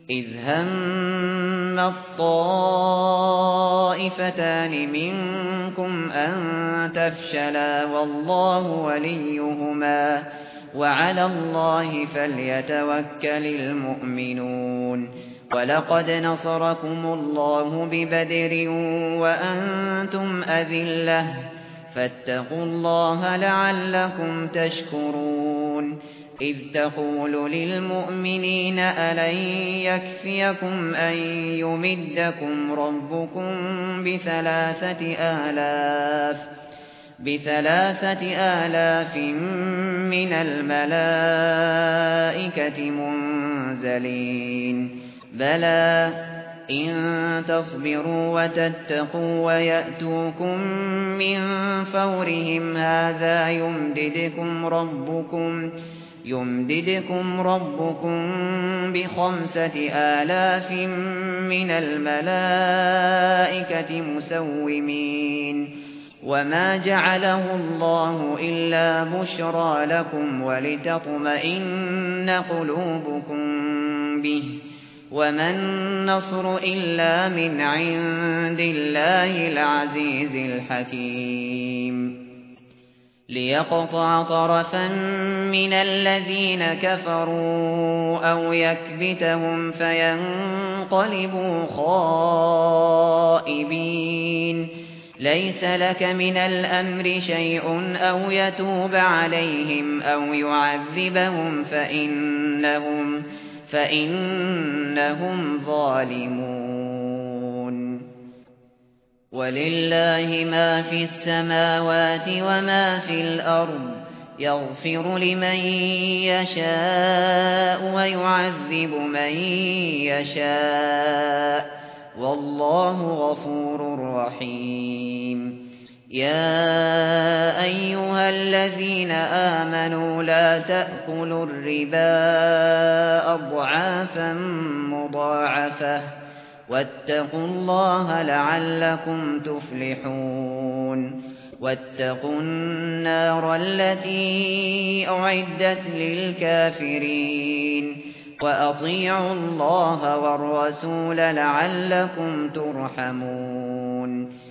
إذ هم الطائفتان منكم أن تفشلا والله وليهما وعلى الله فليتوكل المؤمنون ولقد نصركم الله ببدر وأنتم أذلة فاتقوا الله لعلكم تشكرون إذ تقول للمؤمنين ألن يكفيكم أن يمدكم ربكم ب3,000 من الملائكة منزلين بلى إن تصبروا وتتقوا ويأتوكم من فورهم هذا يمددكم ربكم ب5,000 من الملائكة مسومين وما جعله الله إلا بشرى لكم ولتطمئن قلوبكم به وما النصر إلا من عند الله العزيز الحكيم ليقطع طرفا من الذين كفروا أو يكبتهم فينقلبوا خائبين ليس لك من الأمر شيء أو يتوب عليهم أو يعذبهم فإنهم ظالمون ولله ما في السماوات وما في الأرض يغفر لمن يشاء ويعذب من يشاء والله غفور رحيم يا أيها الذين آمنوا لا تأكلوا الربا أضعافا مضاعفة واتقوا الله لعلكم تفلحون واتقوا النار التي أعدت للكافرين وأطيعوا الله والرسول لعلكم ترحمون